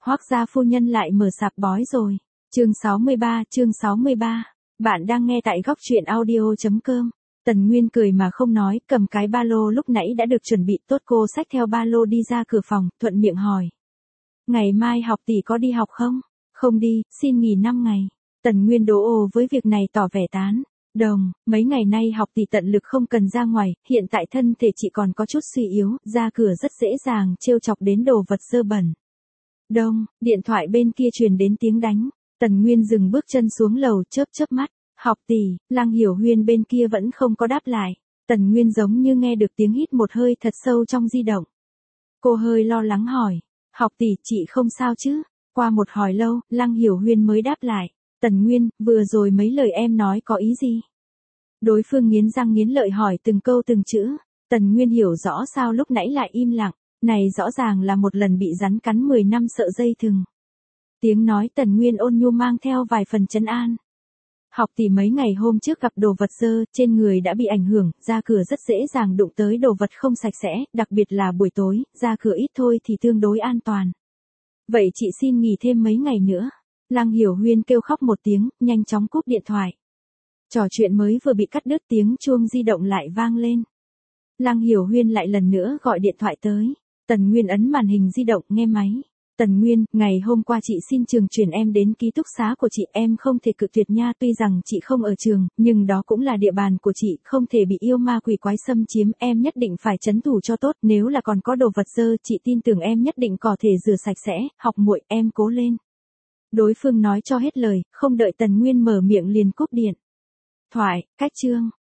Hoác gia phu nhân lại mở sạp bói rồi. Chương 63. Bạn đang nghe tại góc truyện audio.com. Tần Nguyên cười mà không nói, cầm cái ba lô lúc nãy đã được chuẩn bị tốt, cô xách theo ba lô đi ra cửa phòng, thuận miệng hỏi. Ngày mai học tỷ có đi học không? Không đi, xin nghỉ 5 ngày. Tần Nguyên đố ồ với việc này, tỏ vẻ tán đồng, mấy ngày nay học tỷ tận lực không cần ra ngoài, hiện tại thân thể chị còn có chút suy yếu, ra cửa rất dễ dàng trêu chọc đến đồ vật dơ bẩn. Đông, điện thoại bên kia truyền đến tiếng đánh. Tần Nguyên dừng bước chân xuống lầu, chớp mắt. Học tỷ, Lăng Hiểu Huyên bên kia vẫn không có đáp lại. Tần Nguyên giống như nghe được tiếng hít một hơi thật sâu trong di động. Cô hơi lo lắng hỏi. Học tỷ, chị không sao chứ? Qua một hồi lâu, Lăng Hiểu Huyên mới đáp lại. Tần Nguyên, vừa rồi mấy lời em nói có ý gì? Đối phương nghiến răng nghiến lợi hỏi từng câu từng chữ. Tần Nguyên hiểu rõ sao lúc nãy lại im lặng. Này rõ ràng là một lần bị rắn cắn 10 năm sợ dây thừng. Tiếng nói Tần Nguyên ôn nhu mang theo vài phần trấn an. Học tỷ mấy ngày hôm trước gặp đồ vật dơ, trên người đã bị ảnh hưởng, ra cửa rất dễ dàng đụng tới đồ vật không sạch sẽ, đặc biệt là buổi tối, ra cửa ít thôi thì tương đối an toàn. Vậy chị xin nghỉ thêm mấy ngày nữa. Lăng Hiểu Huyên kêu khóc một tiếng, nhanh chóng cúp điện thoại. Trò chuyện mới vừa bị cắt đứt, tiếng chuông di động lại vang lên. Lăng Hiểu Huyên lại lần nữa gọi điện thoại tới. Tần Nguyên ấn màn hình di động, nghe máy. Tần Nguyên, ngày hôm qua chị xin trường chuyển em đến ký túc xá của chị, em không thể cự tuyệt nha, tuy rằng chị không ở trường, nhưng đó cũng là địa bàn của chị, không thể bị yêu ma quỷ quái xâm chiếm, em nhất định phải trấn thủ cho tốt, nếu là còn có đồ vật dơ, chị tin tưởng em nhất định có thể rửa sạch sẽ, học muội, em cố lên. Đối phương nói cho hết lời, không đợi Tần Nguyên mở miệng liền cúp điện thoại, cách chương.